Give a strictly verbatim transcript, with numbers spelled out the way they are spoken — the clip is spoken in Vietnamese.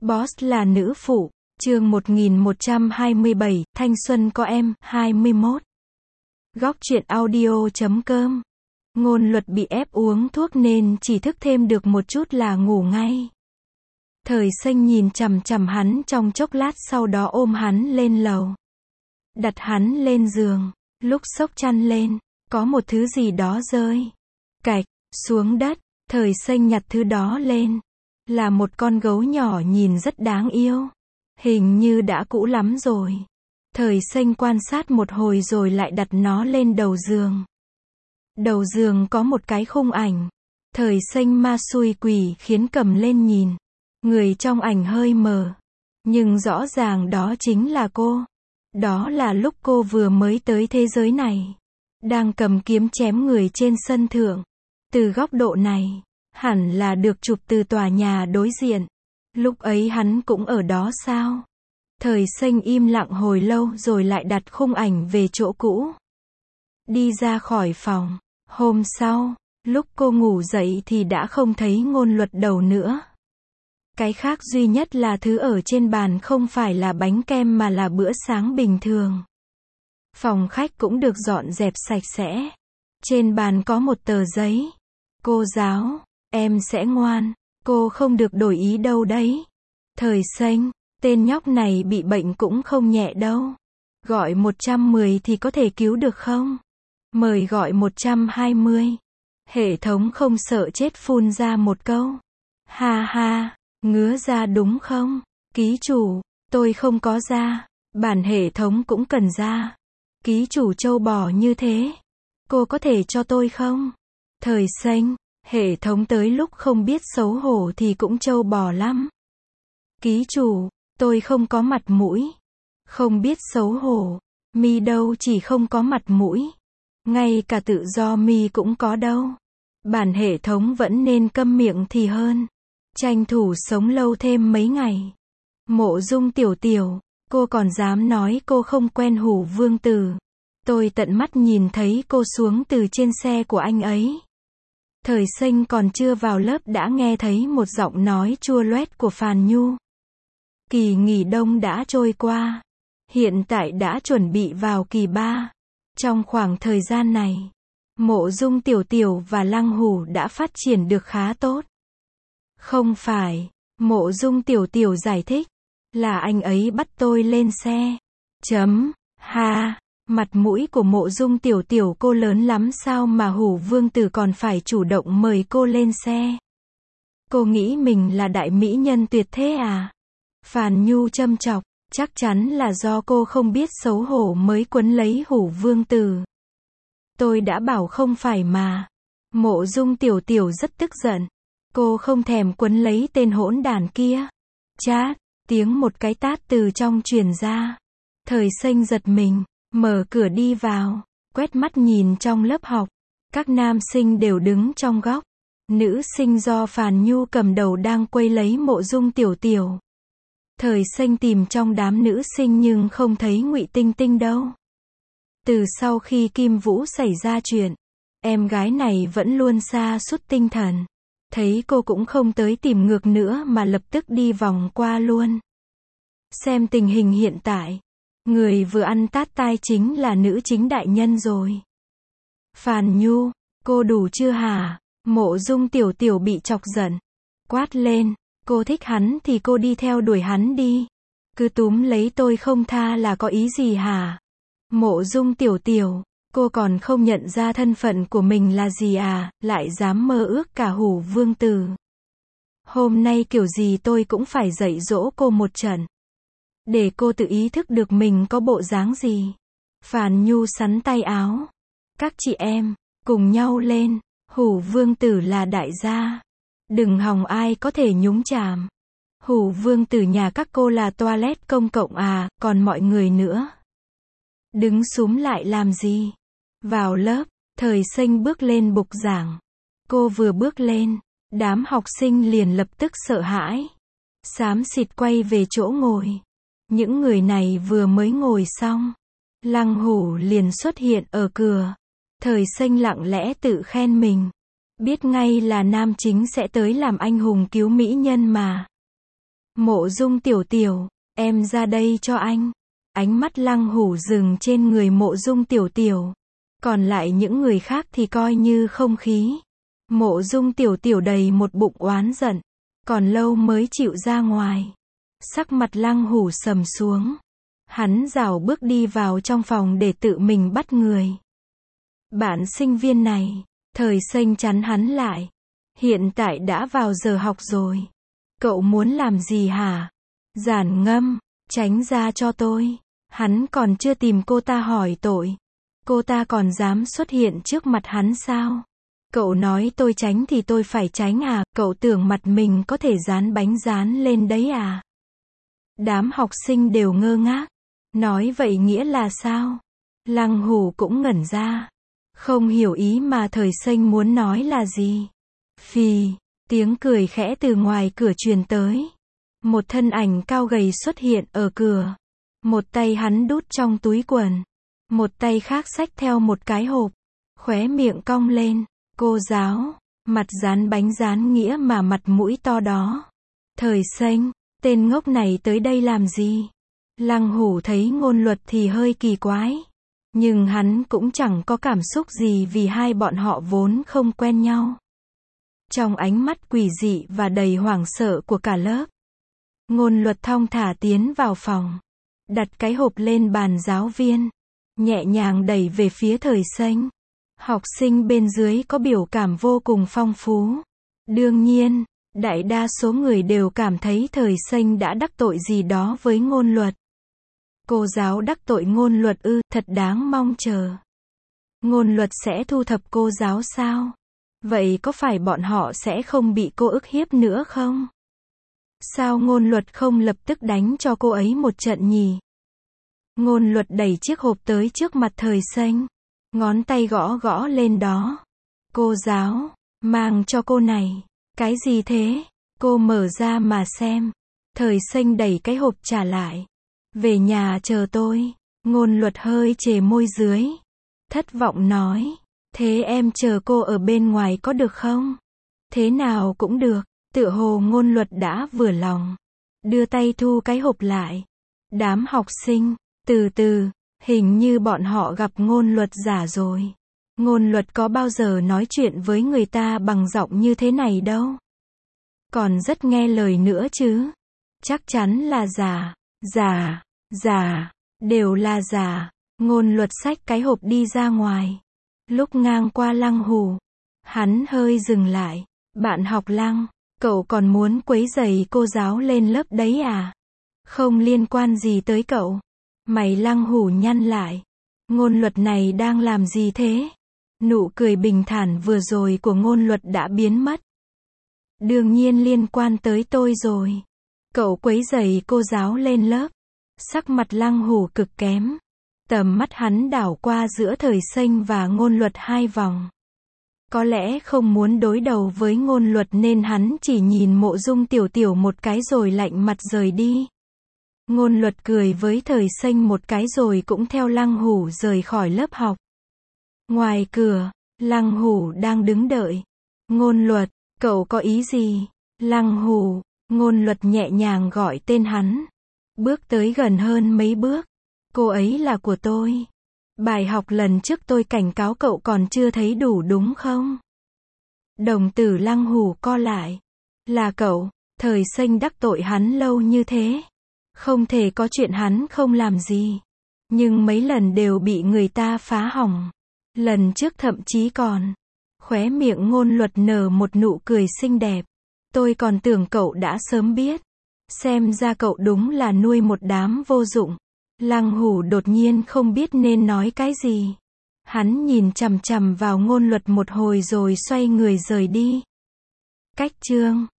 Boss là nữ phụ, chương một nghìn một trăm hai mươi bảy, thanh xuân có em, hai mươi mốt. Góc truyện audio chấm com. Ngôn Luật bị ép uống thuốc nên chỉ thức thêm được một chút là ngủ ngay. Thời Xanh nhìn chằm chằm hắn trong chốc lát, sau đó ôm hắn lên lầu. Đặt hắn lên giường, lúc xốc chăn lên, có một thứ gì đó rơi cạch xuống đất. Thời Xanh nhặt thứ đó lên. Là một con gấu nhỏ nhìn rất đáng yêu. Hình như đã cũ lắm rồi. Thời Xanh quan sát một hồi rồi lại đặt nó lên đầu giường. Đầu giường có một cái khung ảnh. Thời Xanh ma xui quỷ khiến cầm lên nhìn. Người trong ảnh hơi mờ. Nhưng rõ ràng đó chính là cô. Đó là lúc cô vừa mới tới thế giới này. Đang cầm kiếm chém người trên sân thượng. Từ góc độ này, hẳn là được chụp từ tòa nhà đối diện. Lúc ấy hắn cũng ở đó sao? Thời Xanh im lặng hồi lâu rồi lại đặt khung ảnh về chỗ cũ. Đi ra khỏi phòng. Hôm sau, lúc cô ngủ dậy thì đã không thấy Ngôn Luật đâu nữa. Cái khác duy nhất là thứ ở trên bàn không phải là bánh kem mà là bữa sáng bình thường. Phòng khách cũng được dọn dẹp sạch sẽ. Trên bàn có một tờ giấy. Cô giáo, em sẽ ngoan. Cô không được đổi ý đâu đấy. Thời Xanh, tên nhóc này bị bệnh cũng không nhẹ đâu. Gọi một trăm mười thì có thể cứu được không? Mời gọi một trăm hai mươi. Hệ thống không sợ chết phun ra một câu. Ha ha, ngứa da đúng không? Ký chủ, tôi không có da. Bản hệ thống cũng cần da. Ký chủ trâu bò như thế. Cô có thể cho tôi không? Thời Xanh, hệ thống tới lúc không biết xấu hổ thì cũng trâu bò lắm. Ký chủ, tôi không có mặt mũi. Không biết xấu hổ. Mi đâu chỉ không có mặt mũi. Ngay cả tự do mi cũng có đâu. Bản hệ thống vẫn nên câm miệng thì hơn. Tranh thủ sống lâu thêm mấy ngày. Mộ Dung tiểu tiểu, cô còn dám nói cô không quen Hủ Vương Tử. Tôi tận mắt nhìn thấy cô xuống từ trên xe của anh ấy. Thời Xanh còn chưa vào lớp đã nghe thấy một giọng nói chua loét của Phàn Nhu. Kỳ nghỉ đông đã trôi qua. Hiện tại đã chuẩn bị vào kỳ ba. Trong khoảng thời gian này, Mộ Dung tiểu tiểu và Lăng Hủ đã phát triển được khá tốt. Không phải, Mộ Dung tiểu tiểu giải thích, là anh ấy bắt tôi lên xe. Chấm, ha, mặt mũi của Mộ Dung tiểu tiểu cô lớn lắm sao mà Hủ Vương Tử còn phải chủ động mời cô lên xe. Cô nghĩ mình là đại mỹ nhân tuyệt thế à? Phàn Nhu châm chọc, chắc chắn là do cô không biết xấu hổ mới quấn lấy Hủ Vương Tử. Tôi đã bảo không phải mà. Mộ Dung tiểu tiểu rất tức giận. Cô không thèm quấn lấy tên hỗn đản kia. Chát, tiếng một cái tát từ trong truyền ra. Thời Xanh giật mình, mở cửa đi vào, quét mắt nhìn trong lớp học. Các nam sinh đều đứng trong góc. Nữ sinh do Phàn Nhu cầm đầu đang quây lấy Mộ Dung tiểu tiểu. Thời Xanh tìm trong đám nữ sinh nhưng không thấy Ngụy Tinh Tinh đâu. Từ sau khi Kim Vũ xảy ra chuyện, em gái này vẫn luôn sa sút tinh thần. Thấy cô cũng không tới tìm ngược nữa mà lập tức đi vòng qua luôn. Xem tình hình hiện tại, người vừa ăn tát tai chính là nữ chính đại nhân rồi. Phàn Nhu, cô đủ chưa hả? Mộ Dung tiểu tiểu bị chọc giận. Quát lên, cô thích hắn thì cô đi theo đuổi hắn đi. Cứ túm lấy tôi không tha là có ý gì hả? Mộ Dung tiểu tiểu, cô còn không nhận ra thân phận của mình là gì à, lại dám mơ ước cả Hủ Vương Tử. Hôm nay kiểu gì tôi cũng phải dạy dỗ cô một trận. Để cô tự ý thức được mình có bộ dáng gì. Phàn Nhu sắn tay áo. Các chị em, cùng nhau lên. Hủ Vương Tử là đại gia. Đừng hòng ai có thể nhúng chàm. Hủ Vương Tử nhà các cô là toilet công cộng à, còn mọi người nữa. Đứng súm lại làm gì? Vào lớp, Thời Xanh bước lên bục giảng. Cô vừa bước lên, đám học sinh liền lập tức sợ hãi. Xám xịt quay về chỗ ngồi. Những người này vừa mới ngồi xong. Lăng Hủ liền xuất hiện ở cửa. Thời Xanh lặng lẽ tự khen mình. Biết ngay là nam chính sẽ tới làm anh hùng cứu mỹ nhân mà. Mộ Dung tiểu tiểu, em ra đây cho anh. Ánh mắt Lăng Hủ dừng trên người Mộ Dung tiểu tiểu. Còn lại những người khác thì coi như không khí. Mộ Dung tiểu tiểu đầy một bụng oán giận. Còn lâu mới chịu ra ngoài. Sắc mặt Lăng Hủ sầm xuống. Hắn rảo bước đi vào trong phòng để tự mình bắt người. Bạn sinh viên này, Thời Xanh chắn hắn lại. Hiện tại đã vào giờ học rồi. Cậu muốn làm gì hả? Giản Ngâm, tránh ra cho tôi. Hắn còn chưa tìm cô ta hỏi tội. Cô ta còn dám xuất hiện trước mặt hắn sao? Cậu nói tôi tránh thì tôi phải tránh à? Cậu tưởng mặt mình có thể dán bánh dán lên đấy à? Đám học sinh đều ngơ ngác. Nói vậy nghĩa là sao? Lăng Hủ cũng ngẩn ra. Không hiểu ý mà Thời Xanh muốn nói là gì. Phì, tiếng cười khẽ từ ngoài cửa truyền tới. Một thân ảnh cao gầy xuất hiện ở cửa. Một tay hắn đút trong túi quần. Một tay khác xách theo một cái hộp. Khóe miệng cong lên. Cô giáo, mặt dán bánh dán nghĩa mà mặt mũi to đó. Thời Xanh, tên ngốc này tới đây làm gì? Lăng Hủ thấy Ngôn Luật thì hơi kỳ quái. Nhưng hắn cũng chẳng có cảm xúc gì vì hai bọn họ vốn không quen nhau. Trong ánh mắt quỷ dị và đầy hoảng sợ của cả lớp, Ngôn Luật thong thả tiến vào phòng. Đặt cái hộp lên bàn giáo viên. Nhẹ nhàng đẩy về phía Thời Xanh. Học sinh bên dưới có biểu cảm vô cùng phong phú. Đương nhiên, đại đa số người đều cảm thấy Thời Xanh đã đắc tội gì đó với Ngôn Luật. Cô giáo đắc tội Ngôn Luật ư, thật đáng mong chờ. Ngôn Luật sẽ thu thập cô giáo sao? Vậy có phải bọn họ sẽ không bị cô ức hiếp nữa không? Sao Ngôn Luật không lập tức đánh cho cô ấy một trận nhỉ? Ngôn Luật đẩy chiếc hộp tới trước mặt Thời Xanh. Ngón tay gõ gõ lên đó. Cô giáo, mang cho cô này. Cái gì thế? Cô mở ra mà xem. Thời Xanh đẩy cái hộp trả lại. Về nhà chờ tôi. Ngôn Luật hơi chề môi dưới. Thất vọng nói. Thế em chờ cô ở bên ngoài có được không? Thế nào cũng được. Tựa hồ Ngôn Luật đã vừa lòng. Đưa tay thu cái hộp lại. Đám học sinh, từ từ, hình như bọn họ gặp Ngôn Luật giả rồi. Ngôn Luật có bao giờ nói chuyện với người ta bằng giọng như thế này đâu. Còn rất nghe lời nữa chứ. Chắc chắn là giả, giả, giả, đều là giả. Ngôn Luật xách cái hộp đi ra ngoài. Lúc ngang qua Lăng Hủ, hắn hơi dừng lại. Bạn học Lăng, cậu còn muốn quấy rầy cô giáo lên lớp đấy à? Không liên quan gì tới cậu. Mày Lăng Hủ nhăn lại. Ngôn Luật này đang làm gì thế? Nụ cười bình thản vừa rồi của Ngôn Luật đã biến mất. Đương nhiên liên quan tới tôi rồi. Cậu quấy rầy cô giáo lên lớp. Sắc mặt Lăng Hủ cực kém. Tầm mắt hắn đảo qua giữa Thời Xanh và Ngôn Luật hai vòng. Có lẽ không muốn đối đầu với Ngôn Luật nên hắn chỉ nhìn Mộ Dung Tiểu Tiểu một cái rồi lạnh mặt rời đi. Ngôn Luật cười với Thời Xanh một cái rồi cũng theo Lăng Hủ rời khỏi lớp học. Ngoài cửa, Lăng Hủ đang đứng đợi. Ngôn Luật, cậu có ý gì? Lăng Hủ, Ngôn Luật nhẹ nhàng gọi tên hắn. Bước tới gần hơn mấy bước. Cô ấy là của tôi. Bài học lần trước tôi cảnh cáo cậu còn chưa thấy đủ đúng không? Đồng tử Lăng Hủ co lại. Là cậu, Thời Xanh đắc tội hắn lâu như thế. Không thể có chuyện hắn không làm gì. Nhưng mấy lần đều bị người ta phá hỏng. Lần trước thậm chí còn. Khóe miệng Ngôn Luật nở một nụ cười xinh đẹp. Tôi còn tưởng cậu đã sớm biết. Xem ra cậu đúng là nuôi một đám vô dụng. Lăng Hủ đột nhiên không biết nên nói cái gì. Hắn nhìn chằm chằm vào Ngôn Luật một hồi rồi xoay người rời đi. Cách chương